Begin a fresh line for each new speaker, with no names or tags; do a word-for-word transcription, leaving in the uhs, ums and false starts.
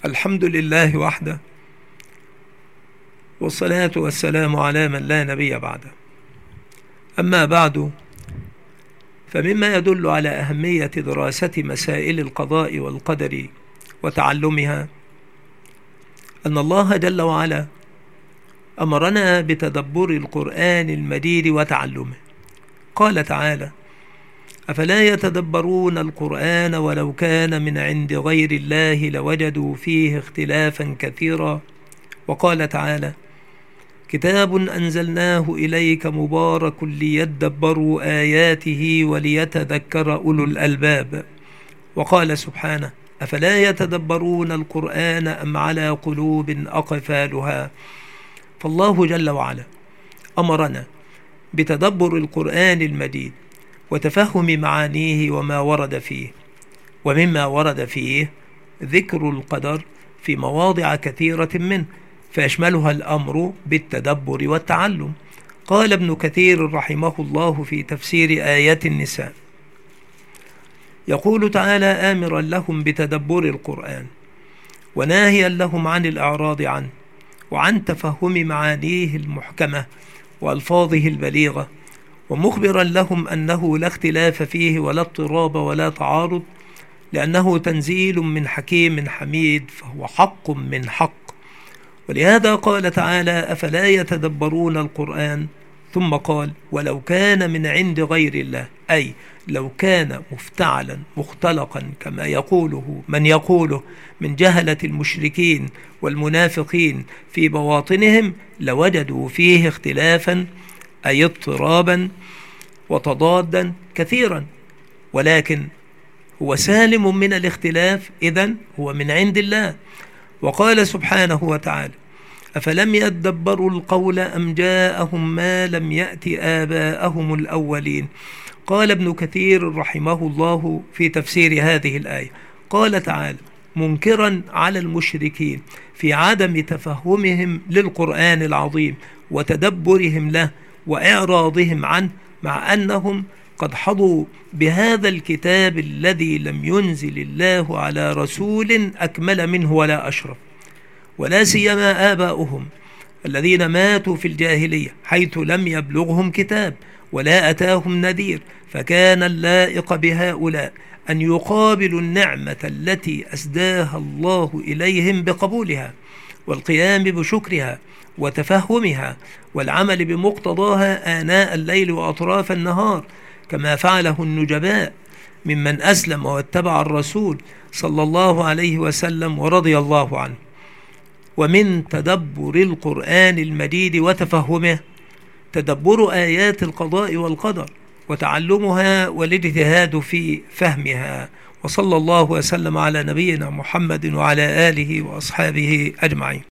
الحمد لله وحده، والصلاة والسلام على من لا نبي بعده. أما بعد، فمما يدل على أهمية دراسة مسائل القضاء والقدر وتعلمها أن الله جل وعلا أمرنا بتدبر القرآن المجيد وتعلمه. قال تعالى: أفلا يتدبرون القرآن ولو كان من عند غير الله لوجدوا فيه اختلافا كثيرا. وقال تعالى: كتاب أنزلناه إليك مبارك ليدبروا آياته وليتذكر أولو الألباب. وقال سبحانه: أفلا يتدبرون القرآن أم على قلوب أقفالها. فالله جل وعلا أمرنا بتدبر القرآن المجيد وتفهم معانيه وما ورد فيه، ومما ورد فيه ذكر القدر في مواضع كثيرة منه، فيشملها الأمر بالتدبر والتعلم. قال ابن كثير رحمه الله في تفسير آيات النساء، يقول تعالى آمرا لهم بتدبر القرآن وناهيا لهم عن الإعراض عنه وعن تفهم معانيه المحكمة وألفاظه البليغة، ومخبرا لهم أنه لا اختلاف فيه ولا اضطراب ولا تعارض، لأنه تنزيل من حكيم حميد، فهو حق من حق. ولهذا قال تعالى: أفلا يتدبرون القرآن، ثم قال: ولو كان من عند غير الله، أي لو كان مفتعلا مختلقا كما يقوله من يقوله من جهلة المشركين والمنافقين في بواطنهم لوجدوا فيه اختلافا، أي اضطرابا وتضادا كثيرا، ولكن هو سالم من الاختلاف، إذن هو من عند الله. وقال سبحانه وتعالى: أفلم يدبروا القول أم جاءهم ما لم يأت آباءهم الأولين. قال ابن كثير رحمه الله في تفسير هذه الآية، قال تعالى منكرا على المشركين في عدم تفهمهم للقرآن العظيم وتدبرهم له وإعراضهم عنه، مع أنهم قد حظوا بهذا الكتاب الذي لم ينزل الله على رسول أكمل منه ولا أشرف، ولا سيما آباؤهم الذين ماتوا في الجاهلية حيث لم يبلغهم كتاب ولا أتاهم نذير، فكان اللائق بهؤلاء أن يقابلوا النعمة التي أسداها الله إليهم بقبولها والقيام بشكرها وتفهمها والعمل بمقتضاها آناء الليل وأطراف النهار، كما فعله النجباء ممن أسلم واتبع الرسول صلى الله عليه وسلم ورضي الله عنه. ومن تدبر القرآن المجيد وتفهمه تدبر آيات القضاء والقدر وتعلمها والاجتهاد في فهمها. وصلى الله وسلم على نبينا محمد وعلى آله وأصحابه أجمعين.